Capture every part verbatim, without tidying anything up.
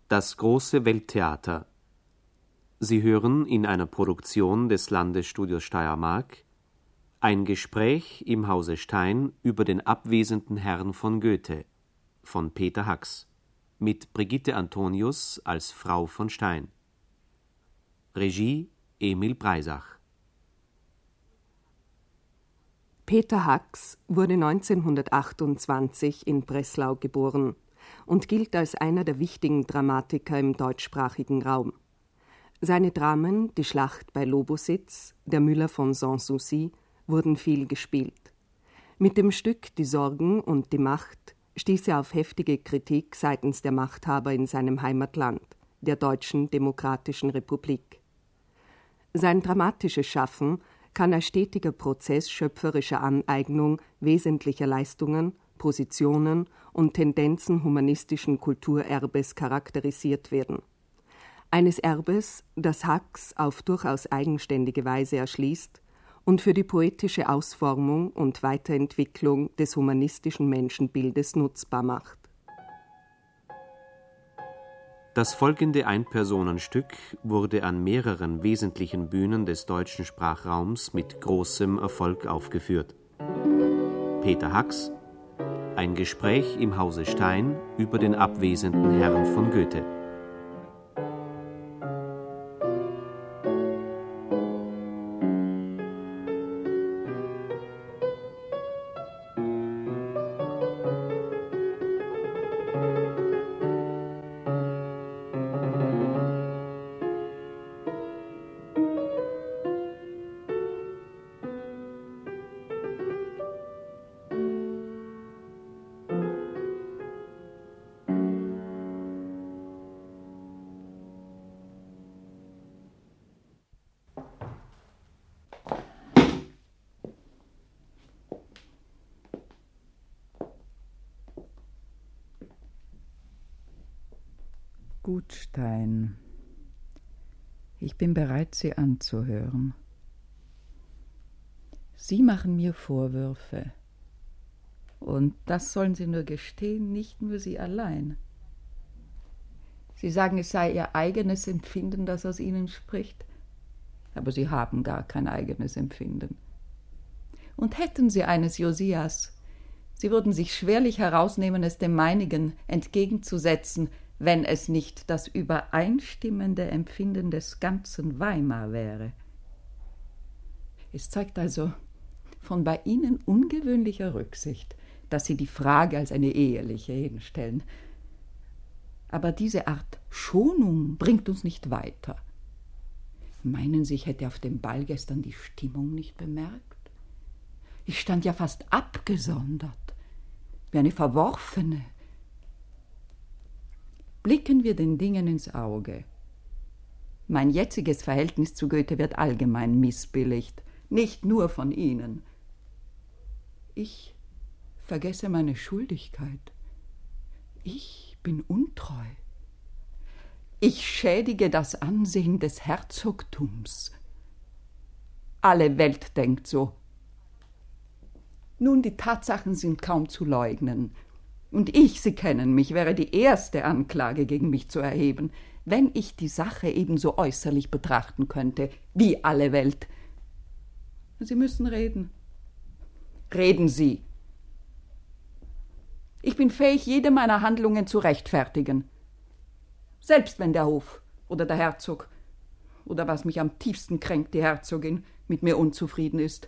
Das große Welttheater. Sie hören in einer Produktion des Landesstudios Steiermark ein Gespräch im Hause Stein über den abwesenden Herrn von Goethe von Peter Hacks mit Brigitte Antonius als Frau von Stein. Regie Emil Breisach. Peter Hacks wurde neunzehnhundertachtundzwanzig in Breslau geboren und gilt als einer der wichtigen Dramatiker im deutschsprachigen Raum. Seine Dramen Die Schlacht bei Lobositz, Der Müller von Sanssouci wurden viel gespielt. Mit dem Stück Die Sorgen und die Macht stieß er auf heftige Kritik seitens der Machthaber in seinem Heimatland, der Deutschen Demokratischen Republik. Sein dramatisches Schaffen kann als stetiger Prozess schöpferischer Aneignung wesentlicher Leistungen, Positionen und Tendenzen humanistischen Kulturerbes charakterisiert werden. Eines Erbes, das Hacks auf durchaus eigenständige Weise erschließt und für die poetische Ausformung und Weiterentwicklung des humanistischen Menschenbildes nutzbar macht. Das folgende Einpersonenstück wurde an mehreren wesentlichen Bühnen des deutschen Sprachraums mit großem Erfolg aufgeführt. Peter Hacks, ein Gespräch im Hause Stein über den abwesenden Herrn von Goethe. Gut, Stein. Ich bin bereit, Sie anzuhören. Sie machen mir Vorwürfe. Und das sollen Sie nur gestehen, nicht nur Sie allein. Sie sagen, es sei Ihr eigenes Empfinden, das aus Ihnen spricht. Aber Sie haben gar kein eigenes Empfinden. Und hätten Sie eines, Josias, Sie würden sich schwerlich herausnehmen, es dem meinigen entgegenzusetzen, wenn es nicht das übereinstimmende Empfinden des ganzen Weimar wäre. Es zeugt also von bei Ihnen ungewöhnlicher Rücksicht, dass Sie die Frage als eine eheliche hinstellen. Aber diese Art Schonung bringt uns nicht weiter. Meinen Sie, ich hätte auf dem Ball gestern die Stimmung nicht bemerkt? Ich stand ja fast abgesondert, wie eine Verworfene. Blicken wir den Dingen ins Auge. Mein jetziges Verhältnis zu Goethe wird allgemein missbilligt, nicht nur von Ihnen. Ich vergesse meine Schuldigkeit. Ich bin untreu. Ich schädige das Ansehen des Herzogtums. Alle Welt denkt so. Nun, die Tatsachen sind kaum zu leugnen. Und ich, Sie kennen mich, wäre die erste Anklage gegen mich zu erheben, wenn ich die Sache ebenso äußerlich betrachten könnte, wie alle Welt. Sie müssen reden. Reden Sie. Ich bin fähig, jede meiner Handlungen zu rechtfertigen. Selbst wenn der Hof oder der Herzog oder was mich am tiefsten kränkt, die Herzogin, mit mir unzufrieden ist.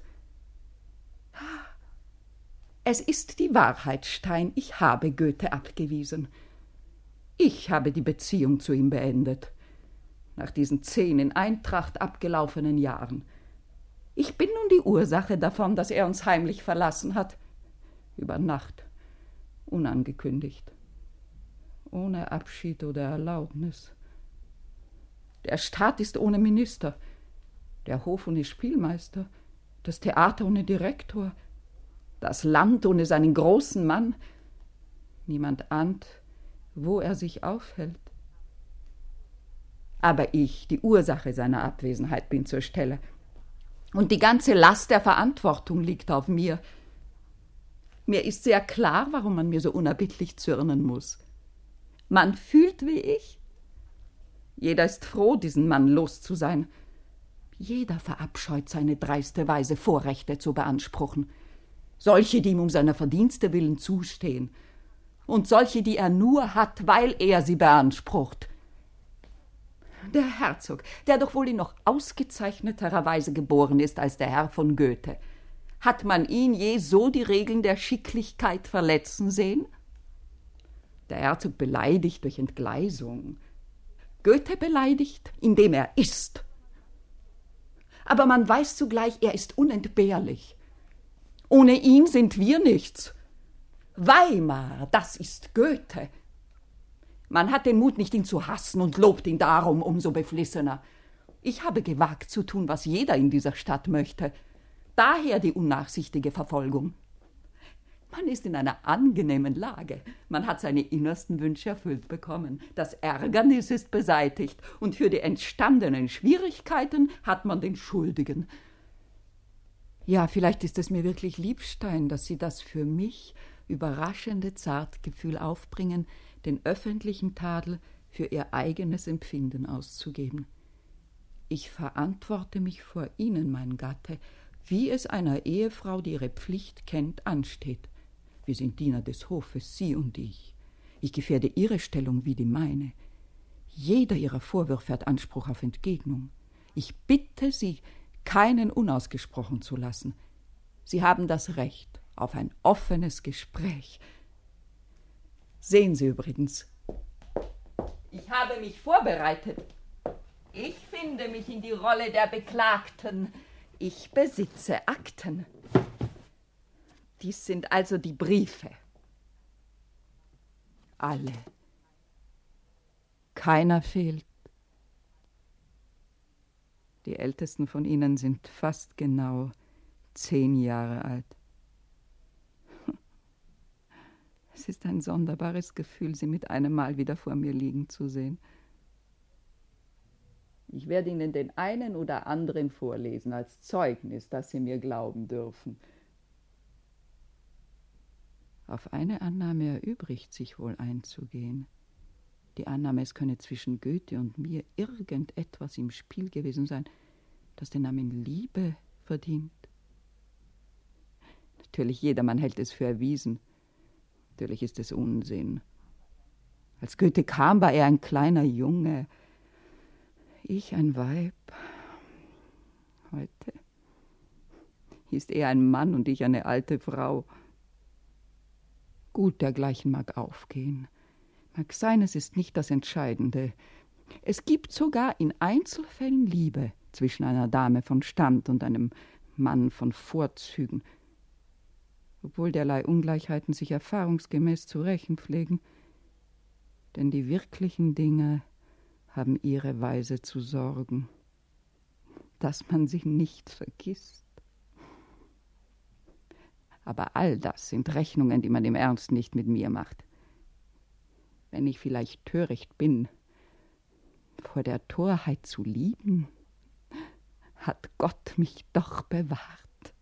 Es ist die Wahrheit, Stein, ich habe Goethe abgewiesen. Ich habe die Beziehung zu ihm beendet, nach diesen zehn in Eintracht abgelaufenen Jahren. Ich bin nun die Ursache davon, dass er uns heimlich verlassen hat. Über Nacht, unangekündigt, ohne Abschied oder Erlaubnis. Der Staat ist ohne Minister, der Hof ohne Spielmeister, das Theater ohne Direktor, das Land ohne seinen großen Mann. Niemand ahnt, wo er sich aufhält. Aber ich, die Ursache seiner Abwesenheit, bin zur Stelle. Und die ganze Last der Verantwortung liegt auf mir. Mir ist sehr klar, warum man mir so unerbittlich zürnen muss. Man fühlt wie ich, Jeder ist froh, diesen Mann los zu sein. Jeder verabscheut seine dreiste Weise, Vorrechte zu beanspruchen. Solche, die ihm um seiner Verdienste willen zustehen. Und solche, die er nur hat, weil er sie beansprucht. Der Herzog, der doch wohl in noch ausgezeichneterer Weise geboren ist als der Herr von Goethe, hat man ihn je so die Regeln der Schicklichkeit verletzen sehen? Der Herzog beleidigt durch Entgleisung. Goethe beleidigt, indem er ist. Aber man weiß zugleich, er ist unentbehrlich. Ohne ihn sind wir nichts. Weimar, das ist Goethe. Man hat den Mut nicht, ihn zu hassen und lobt ihn darum umso beflissener. Ich habe gewagt zu tun, was jeder in dieser Stadt möchte. Daher die unnachsichtige Verfolgung. Man ist in einer angenehmen Lage. Man hat seine innersten Wünsche erfüllt bekommen. Das Ärgernis ist beseitigt. Und für die entstandenen Schwierigkeiten hat man den Schuldigen. Ja, vielleicht ist es mir wirklich Liebstein, dass Sie das für mich überraschende Zartgefühl aufbringen, den öffentlichen Tadel für Ihr eigenes Empfinden auszugeben. Ich verantworte mich vor Ihnen, mein Gatte, wie es einer Ehefrau, die ihre Pflicht kennt, ansteht. Wir sind Diener des Hofes, Sie und ich. Ich gefährde Ihre Stellung wie die meine. Jeder Ihrer Vorwürfe hat Anspruch auf Entgegnung. Ich bitte Sie, keinen unausgesprochen zu lassen. Sie haben das Recht auf ein offenes Gespräch. Sehen Sie übrigens, ich habe mich vorbereitet. Ich finde mich in die Rolle der Beklagten. Ich besitze Akten. Dies sind also die Briefe. Alle. Keiner fehlt. Die ältesten von ihnen sind fast genau zehn Jahre alt. Es ist ein sonderbares Gefühl, sie mit einem Mal wieder vor mir liegen zu sehen. Ich werde Ihnen den einen oder anderen vorlesen, als Zeugnis, dass Sie mir glauben dürfen. Auf eine Annahme erübrigt sich wohl einzugehen. Die Annahme, es könne zwischen Goethe und mir irgendetwas im Spiel gewesen sein, das den Namen Liebe verdient. Natürlich, jedermann hält es für erwiesen. Natürlich ist es Unsinn. Als Goethe kam, war er ein kleiner Junge. Ich ein Weib. Heute ist er ein Mann und ich eine alte Frau. Gut, dergleichen mag aufgehen. Mag sein, es ist nicht das Entscheidende. Es gibt sogar in Einzelfällen Liebe zwischen einer Dame von Stand und einem Mann von Vorzügen, obwohl derlei Ungleichheiten sich erfahrungsgemäß zu rächen pflegen. Denn die wirklichen Dinge haben ihre Weise zu sorgen, dass man sie nicht vergisst. Aber all das sind Rechnungen, die man im Ernst nicht mit mir macht. Wenn ich vielleicht töricht bin, vor der Torheit zu lieben, hat Gott mich doch bewahrt.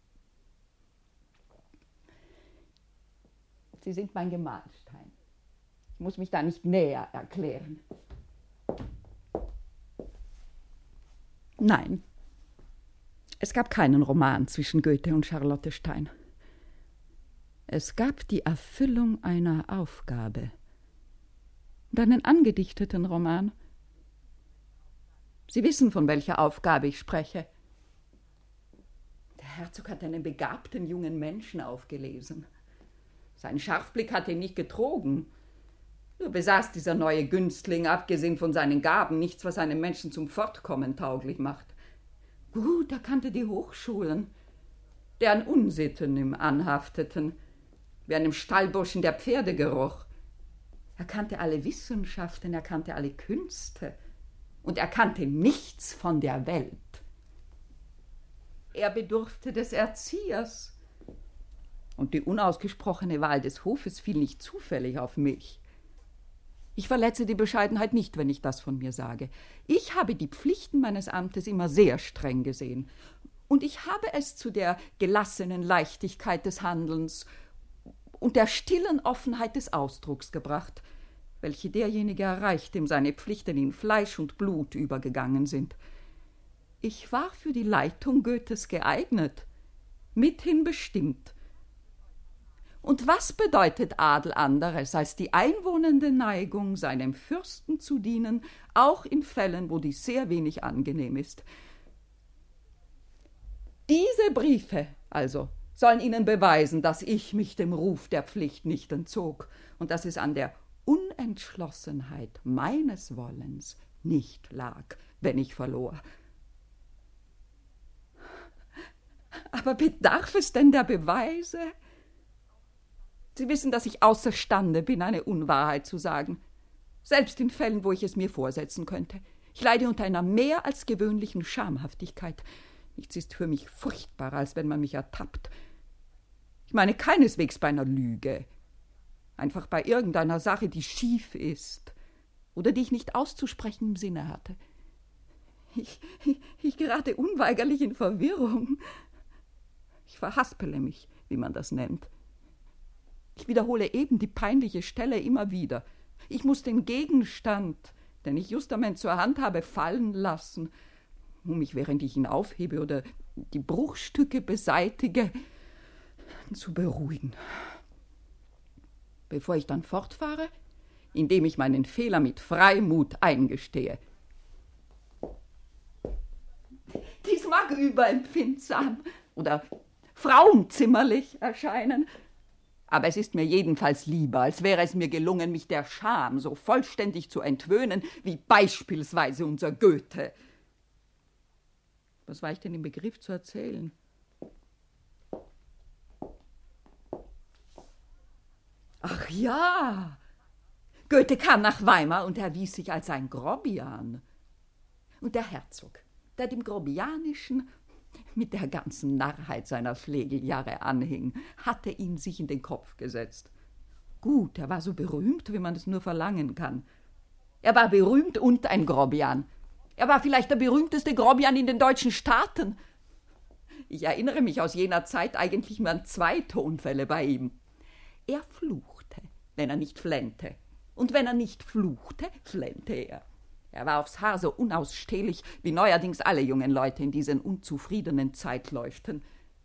Sie sind mein Gemahl, Stein. Ich muss mich da nicht näher erklären. Nein, es gab keinen Roman zwischen Goethe und Charlotte Stein. Es gab die Erfüllung einer Aufgabe und einen angedichteten Roman. Sie wissen, von welcher Aufgabe ich spreche. Der Herzog hat einen begabten jungen Menschen aufgelesen. Sein Scharfblick hatte ihn nicht getrogen. Nur besaß dieser neue Günstling, abgesehen von seinen Gaben, nichts, was einen Menschen zum Fortkommen tauglich macht. Gut, er kannte die Hochschulen, deren Unsitten ihm anhafteten, wie einem Stallburschen der Pferdegeruch. Er kannte alle Wissenschaften, er kannte alle Künste und er kannte nichts von der Welt. Er bedurfte des Erziehers. Und die unausgesprochene Wahl des Hofes fiel nicht zufällig auf mich. Ich verletze die Bescheidenheit nicht, wenn ich das von mir sage. Ich habe die Pflichten meines Amtes immer sehr streng gesehen. Und ich habe es zu der gelassenen Leichtigkeit des Handelns und der stillen Offenheit des Ausdrucks gebracht, welche derjenige erreicht, dem seine Pflichten in Fleisch und Blut übergegangen sind. Ich war für die Leitung Goethes geeignet, mithin bestimmt. Und was bedeutet Adel anderes als die einwohnende Neigung, seinem Fürsten zu dienen, auch in Fällen, wo dies sehr wenig angenehm ist? Diese Briefe also sollen Ihnen beweisen, dass ich mich dem Ruf der Pflicht nicht entzog und dass es an der Unentschlossenheit meines Wollens nicht lag, wenn ich verlor. Aber bedarf es denn der Beweise? Sie wissen, dass ich außerstande bin, eine Unwahrheit zu sagen, selbst in Fällen, wo ich es mir vorsetzen könnte. Ich leide unter einer mehr als gewöhnlichen Schamhaftigkeit. Nichts ist für mich furchtbarer, als wenn man mich ertappt. Ich meine keineswegs bei einer Lüge, einfach bei irgendeiner Sache, die schief ist oder die ich nicht auszusprechen im Sinne hatte. Ich, ich, ich gerate unweigerlich in Verwirrung. Ich verhaspele mich, wie man das nennt. Ich wiederhole eben die peinliche Stelle immer wieder. Ich muss den Gegenstand, den ich justament zur Hand habe, fallen lassen, um mich, während ich ihn aufhebe oder die Bruchstücke beseitige, zu beruhigen. Bevor ich dann fortfahre, indem ich meinen Fehler mit Freimut eingestehe. Dies mag überempfindsam oder frauenzimmerlich erscheinen, aber es ist mir jedenfalls lieber, als wäre es mir gelungen, mich der Scham so vollständig zu entwöhnen, wie beispielsweise unser Goethe. Was war ich denn im Begriff zu erzählen? Ach ja, Goethe kam nach Weimar und erwies sich als ein Grobian. Und der Herzog, der dem Grobianischen mit der ganzen Narrheit seiner Schlegeljahre anhing, hatte ihn sich in den Kopf gesetzt. Gut, er war so berühmt, wie man es nur verlangen kann. Er war berühmt und ein Grobian. Er war vielleicht der berühmteste Grobian in den deutschen Staaten. Ich erinnere mich aus jener Zeit eigentlich nur an zwei Tonfälle bei ihm. Er fluchte, wenn er nicht flennte. Und wenn er nicht fluchte, flennte er. Er war aufs Haar so unausstehlich, wie neuerdings alle jungen Leute in diesen unzufriedenen Zeitläuften.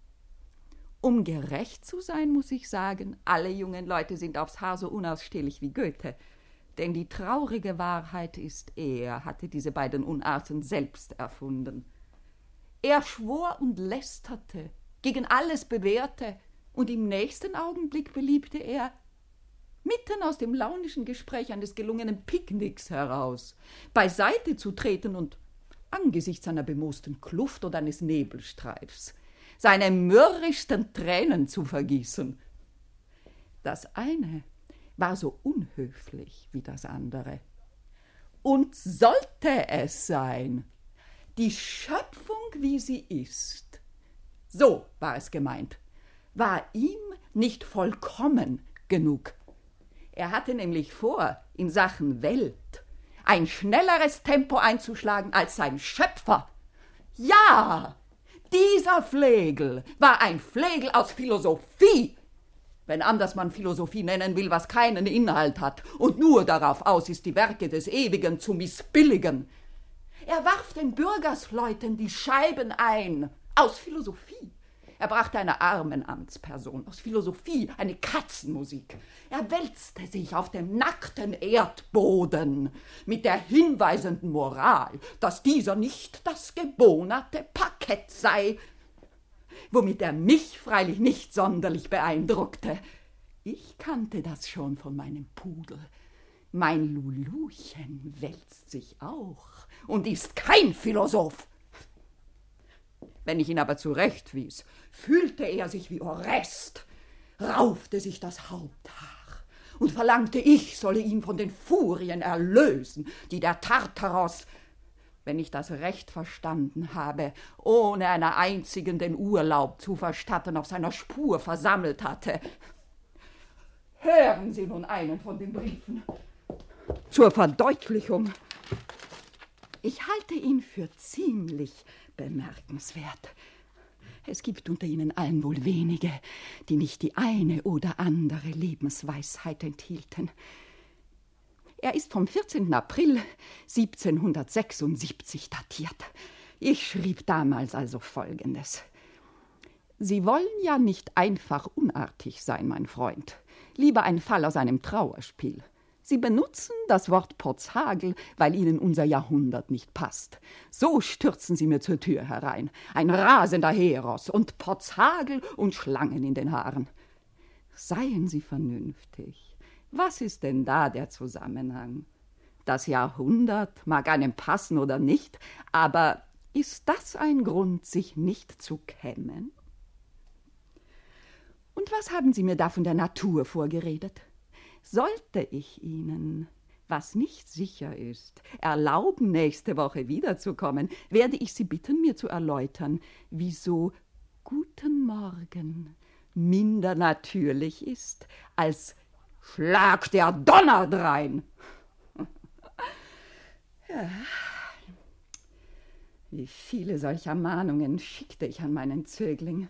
Um gerecht zu sein, muss ich sagen, alle jungen Leute sind aufs Haar so unausstehlich wie Goethe. Denn die traurige Wahrheit ist, er hatte diese beiden Unarten selbst erfunden. Er schwor und lästerte, gegen alles bewährte, und im nächsten Augenblick beliebte er, mitten aus dem launischen Gespräch eines gelungenen Picknicks heraus, beiseite zu treten und angesichts einer bemoosten Kluft oder eines Nebelstreifs seine mürrischsten Tränen zu vergießen. Das eine war so unhöflich wie das andere. Und sollte es sein, die Schöpfung, wie sie ist, so war es gemeint, war ihm nicht vollkommen genug. Er hatte nämlich vor, in Sachen Welt ein schnelleres Tempo einzuschlagen als sein Schöpfer. Ja, dieser Flegel war ein Flegel aus Philosophie, wenn anders man Philosophie nennen will, was keinen Inhalt hat und nur darauf aus ist, die Werke des Ewigen zu missbilligen. Er warf den Bürgersleuten die Scheiben ein, aus Philosophie. Er brachte einer armen Amtsperson aus Philosophie eine Katzenmusik. Er wälzte sich auf dem nackten Erdboden mit der hinweisenden Moral, dass dieser nicht das gebonerte Parkett sei, womit er mich freilich nicht sonderlich beeindruckte. Ich kannte das schon von meinem Pudel. Mein Luluchen wälzt sich auch und ist kein Philosoph. Wenn ich ihn aber zurechtwies, fühlte er sich wie Orest, raufte sich das Haupthaar und verlangte, ich solle ihn von den Furien erlösen, die der Tartaros, wenn ich das recht verstanden habe, ohne einer einzigen den Urlaub zu verstatten, auf seiner Spur versammelt hatte. Hören Sie nun einen von den Briefen. Zur Verdeutlichung. Ich halte ihn für ziemlich bemerkenswert. Es gibt unter ihnen allen wohl wenige, die nicht die eine oder andere Lebensweisheit enthielten. Er ist vom vierzehnten April siebzehnhundertsechsundsiebzig datiert. Ich schrieb damals also Folgendes. Sie wollen ja nicht einfach unartig sein, mein Freund. Lieber ein Fall aus einem Trauerspiel. Sie benutzen das Wort Potzhagel, weil Ihnen unser Jahrhundert nicht passt. So stürzen Sie mir zur Tür herein. Ein rasender Heros und Potzhagel und Schlangen in den Haaren. Seien Sie vernünftig. Was ist denn da der Zusammenhang? Das Jahrhundert mag einem passen oder nicht, aber ist das ein Grund, sich nicht zu kämmen? Und was haben Sie mir da von der Natur vorgeredet? Sollte ich Ihnen, was nicht sicher ist, erlauben, nächste Woche wiederzukommen, werde ich Sie bitten, mir zu erläutern, wieso Guten Morgen minder natürlich ist als Schlag der Donner drein. Ja. Wie viele solcher Mahnungen schickte ich an meinen Zögling.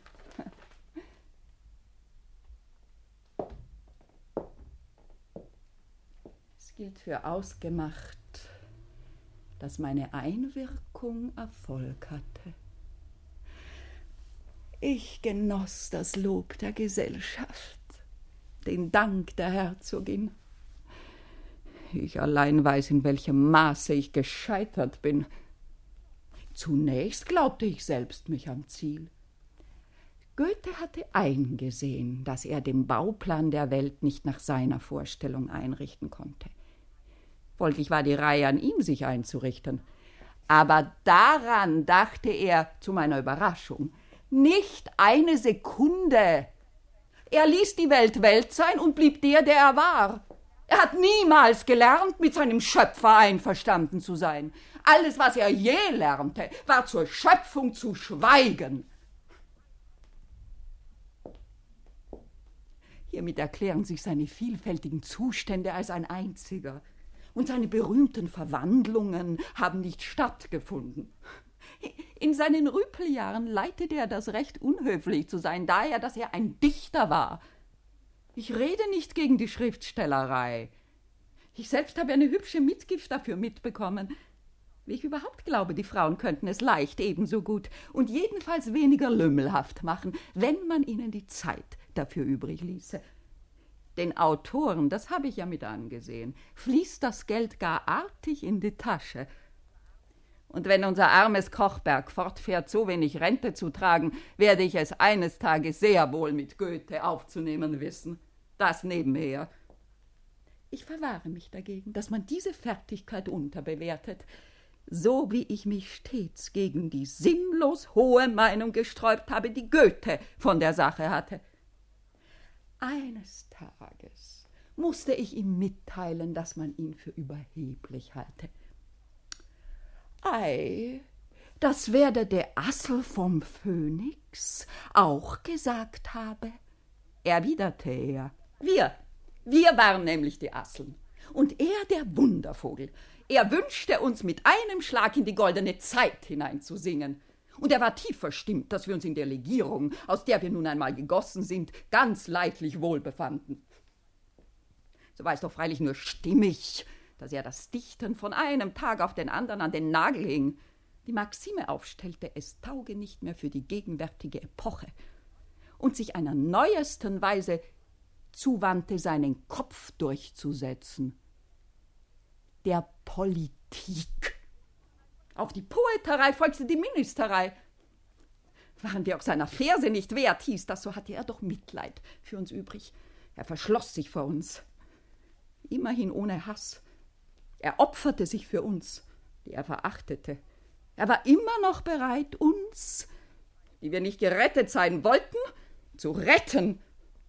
Es gilt für ausgemacht, dass meine Einwirkung Erfolg hatte. Ich genoss das Lob der Gesellschaft, den Dank der Herzogin. Ich allein weiß, in welchem Maße ich gescheitert bin. Zunächst glaubte ich selbst mich am Ziel. Goethe hatte eingesehen, dass er den Bauplan der Welt nicht nach seiner Vorstellung einrichten konnte. Folglich war die Reihe an ihm, sich einzurichten. Aber daran dachte er, zu meiner Überraschung, nicht eine Sekunde. Er ließ die Welt Welt sein und blieb der, der er war. Er hat niemals gelernt, mit seinem Schöpfer einverstanden zu sein. Alles, was er je lernte, war zur Schöpfung zu schweigen. Hiermit erklären sich seine vielfältigen Zustände als ein einziger. Und seine berühmten Verwandlungen haben nicht stattgefunden. In seinen Rüpeljahren leitete er das Recht, unhöflich zu sein, daher, dass er ein Dichter war. Ich rede nicht gegen die Schriftstellerei. Ich selbst habe eine hübsche Mitgift dafür mitbekommen. Wie ich überhaupt glaube, die Frauen könnten es leicht ebenso gut und jedenfalls weniger lümmelhaft machen, wenn man ihnen die Zeit dafür übrig ließe. Den Autoren, das habe ich ja mit angesehen, fließt das Geld gar artig in die Tasche. Und wenn unser armes Kochberg fortfährt, so wenig Rente zu tragen, werde ich es eines Tages sehr wohl mit Goethe aufzunehmen wissen. Das nebenher. Ich verwahre mich dagegen, dass man diese Fertigkeit unterbewertet, so wie ich mich stets gegen die sinnlos hohe Meinung gesträubt habe, die Goethe von der Sache hatte. Eines Tages musste ich ihm mitteilen, dass man ihn für überheblich halte. Ei, das werde der Assel vom Phönix auch gesagt habe, erwiderte er. Wir, wir waren nämlich die Asseln und er der Wundervogel. Er wünschte uns mit einem Schlag in die goldene Zeit hineinzusingen. Und er war tief verstimmt, dass wir uns in der Legierung, aus der wir nun einmal gegossen sind, ganz leidlich wohl befanden. So war es doch freilich nur stimmig, dass er das Dichten von einem Tag auf den anderen an den Nagel hing, die Maxime aufstellte, es tauge nicht mehr für die gegenwärtige Epoche und sich einer neuesten Weise zuwandte, seinen Kopf durchzusetzen. Der Politik. Auf die Poeterei folgte die Ministerei. Waren wir auch seiner Verse nicht wert, hieß das, so hatte er doch Mitleid für uns übrig. Er verschloss sich vor uns, immerhin ohne Hass. Er opferte sich für uns, die er verachtete. Er war immer noch bereit, uns, die wir nicht gerettet sein wollten, zu retten.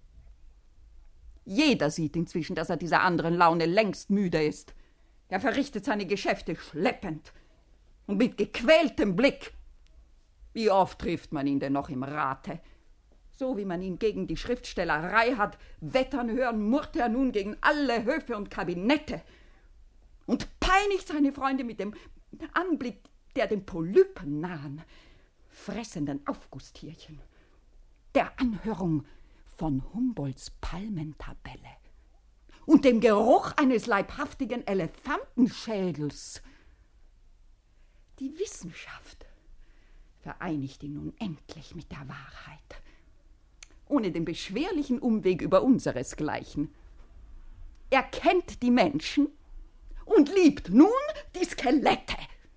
Jeder sieht inzwischen, dass er dieser anderen Laune längst müde ist. Er verrichtet seine Geschäfte schleppend und mit gequältem Blick. Wie oft trifft man ihn denn noch im Rate? So wie man ihn gegen die Schriftstellerei hat wettern hören, murrt er nun gegen alle Höfe und Kabinette und peinigt seine Freunde mit dem Anblick der den Polypen nahen, fressenden und dem Geruch eines leibhaftigen Elefantenschädels. Die Wissenschaft vereinigt ihn nun endlich mit der Wahrheit, ohne den beschwerlichen Umweg über unseresgleichen. Er kennt die Menschen und liebt nun die Skelette.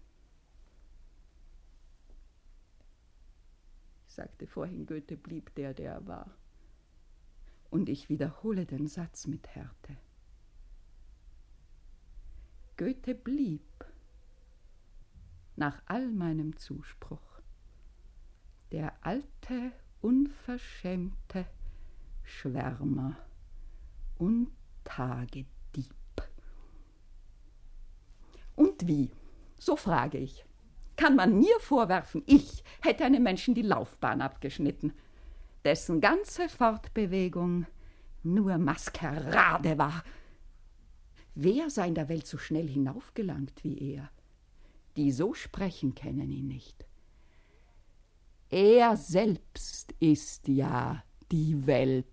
Ich sagte vorhin, Goethe blieb der, der er war. Und ich wiederhole den Satz mit Härte. Goethe blieb nach all meinem Zuspruch der alte, unverschämte Schwärmer und Tagedieb. Und wie, so frage ich, kann man mir vorwerfen, ich hätte einem Menschen die Laufbahn abgeschnitten, dessen ganze Fortbewegung nur Maskerade war? Wer sei in der Welt so schnell hinaufgelangt wie er? Die so sprechen, kennen ihn nicht. Er selbst ist ja die Welt.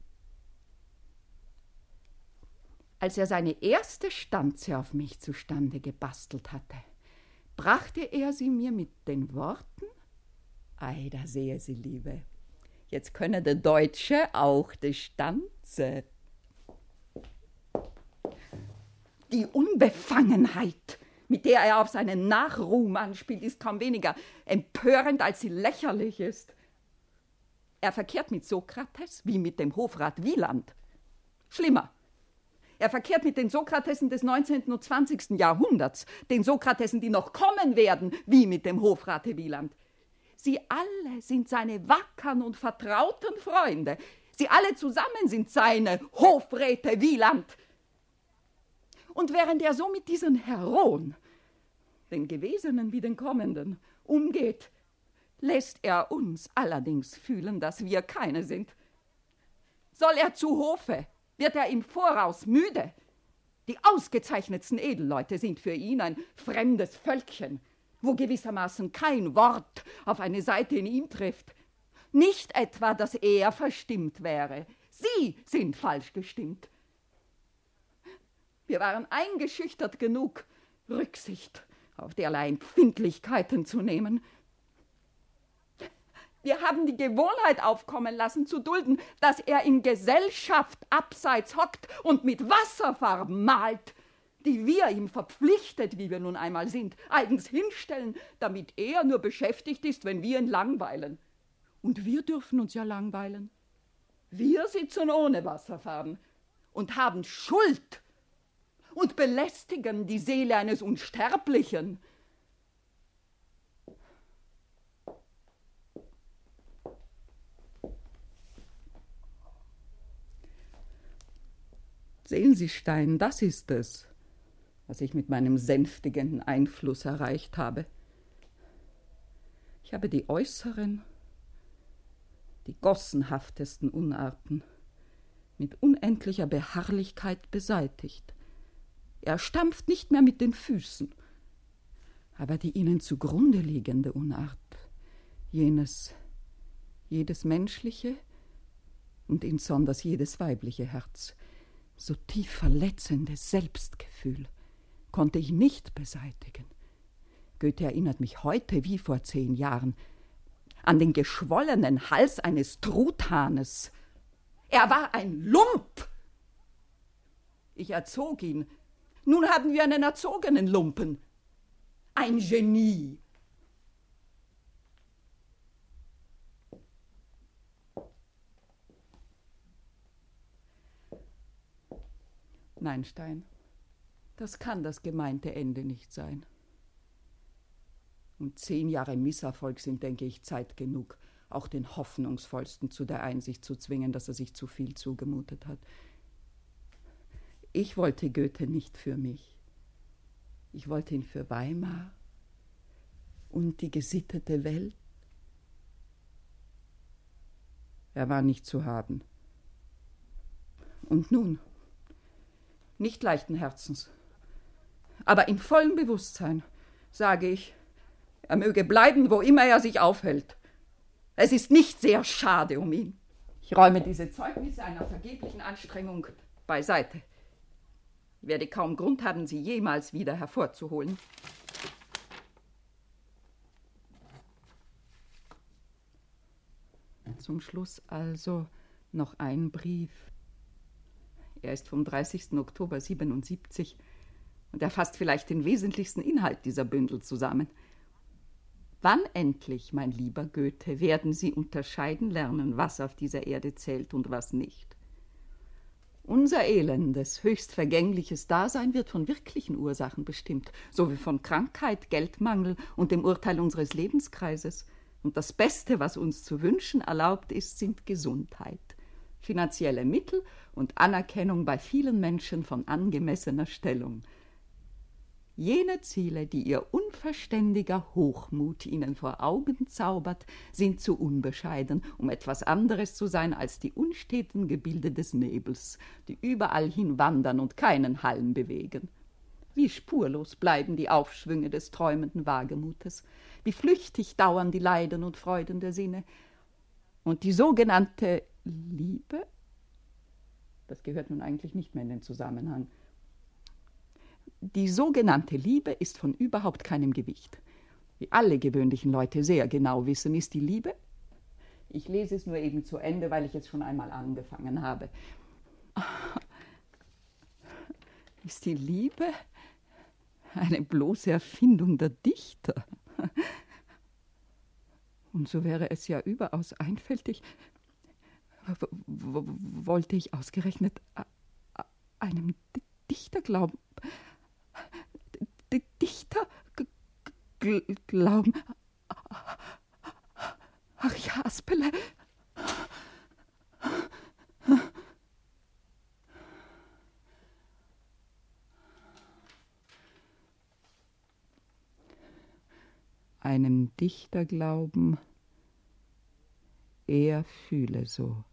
Als er seine erste Stanze auf mich zustande gebastelt hatte, brachte er sie mir mit den Worten: Ei, da sehe sie, Liebe, jetzt könne der Deutsche auch die Stanze. Die Unbefangenheit, mit der er auf seinen Nachruhm anspielt, ist kaum weniger empörend, als sie lächerlich ist. Er verkehrt mit Sokrates wie mit dem Hofrat Wieland. Schlimmer, er verkehrt mit den Sokratesen des neunzehnten und zwanzigsten Jahrhunderts, den Sokratesen, die noch kommen werden, wie mit dem Hofrate Wieland. Sie alle sind seine wackern und vertrauten Freunde. Sie alle zusammen sind seine Hofräte Wieland. Und während er so mit diesen Heroen, den Gewesenen wie den Kommenden, umgeht, lässt er uns allerdings fühlen, dass wir keine sind. Soll er zu Hofe, wird er im Voraus müde. Die ausgezeichnetsten Edelleute sind für ihn ein fremdes Völkchen, wo gewissermaßen kein Wort auf eine Seite in ihm trifft. Nicht etwa, dass er verstimmt wäre. Sie sind falsch gestimmt. Wir waren eingeschüchtert genug, Rücksicht auf derlei Empfindlichkeiten zu nehmen. Wir haben die Gewohnheit aufkommen lassen, zu dulden, dass er in Gesellschaft abseits hockt und mit Wasserfarben malt, die wir ihm verpflichtet, wie wir nun einmal sind, eigens hinstellen, damit er nur beschäftigt ist, wenn wir ihn langweilen. Und wir dürfen uns ja langweilen. Wir sitzen ohne Wasserfarben und haben Schuld und belästigen die Seele eines Unsterblichen. Sehen Sie, Stein, das ist es, was ich mit meinem sänftigenden Einfluss erreicht habe. Ich habe die äußeren, die gossenhaftesten Unarten mit unendlicher Beharrlichkeit beseitigt. Er stampft nicht mehr mit den Füßen, aber die ihnen zugrunde liegende Unart, jenes, jedes menschliche und insonders jedes weibliche Herz, so tief verletzende Selbstgefühl, konnte ich nicht beseitigen. Goethe erinnert mich heute wie vor zehn Jahren an den geschwollenen Hals eines Truthahnes. Er war ein Lump. Ich erzog ihn. Nun haben wir einen erzogenen Lumpen. Ein Genie. Nein, Stein, das kann das gemeinte Ende nicht sein. Und zehn Jahre Misserfolg sind, denke ich, Zeit genug, auch den Hoffnungsvollsten zu der Einsicht zu zwingen, dass er sich zu viel zugemutet hat. Ich wollte Goethe nicht für mich. Ich wollte ihn für Weimar und die gesittete Welt. Er war nicht zu haben. Und nun, nicht leichten Herzens, aber in vollem Bewusstsein, sage ich, er möge bleiben, wo immer er sich aufhält. Es ist nicht sehr schade um ihn. Ich räume diese Zeugnisse einer vergeblichen Anstrengung beiseite. Ich werde kaum Grund haben, sie jemals wieder hervorzuholen. Zum Schluss also noch ein Brief. Er ist vom dreißigsten Oktober siebenundsiebzig und er fasst vielleicht den wesentlichsten Inhalt dieser Bündel zusammen. Wann endlich, mein lieber Goethe, werden Sie unterscheiden lernen, was auf dieser Erde zählt und was nicht? Unser elendes, höchst vergängliches Dasein wird von wirklichen Ursachen bestimmt, so wie von Krankheit, Geldmangel und dem Urteil unseres Lebenskreises. Und das Beste, was uns zu wünschen erlaubt ist, sind Gesundheit, finanzielle Mittel und Anerkennung bei vielen Menschen von angemessener Stellung. Jene Ziele, die ihr unverständiger Hochmut ihnen vor Augen zaubert, sind zu unbescheiden, um etwas anderes zu sein als die unsteten Gebilde des Nebels, die überall hin wandern und keinen Halm bewegen. Wie spurlos bleiben die Aufschwünge des träumenden Wagemutes, wie flüchtig dauern die Leiden und Freuden der Sinne. Und die sogenannte Liebe, das gehört nun eigentlich nicht mehr in den Zusammenhang, die sogenannte Liebe ist von überhaupt keinem Gewicht. Wie alle gewöhnlichen Leute sehr genau wissen, ist die Liebe, ich lese es nur eben zu Ende, weil ich es schon einmal angefangen habe, ist die Liebe eine bloße Erfindung der Dichter. Und so wäre es ja überaus einfältig, w- w- wollte ich ausgerechnet einem Dichter glauben. D- Dichter g- g- glauben. Ach ja, Aspele. Einem Dichter glauben, er fühle so.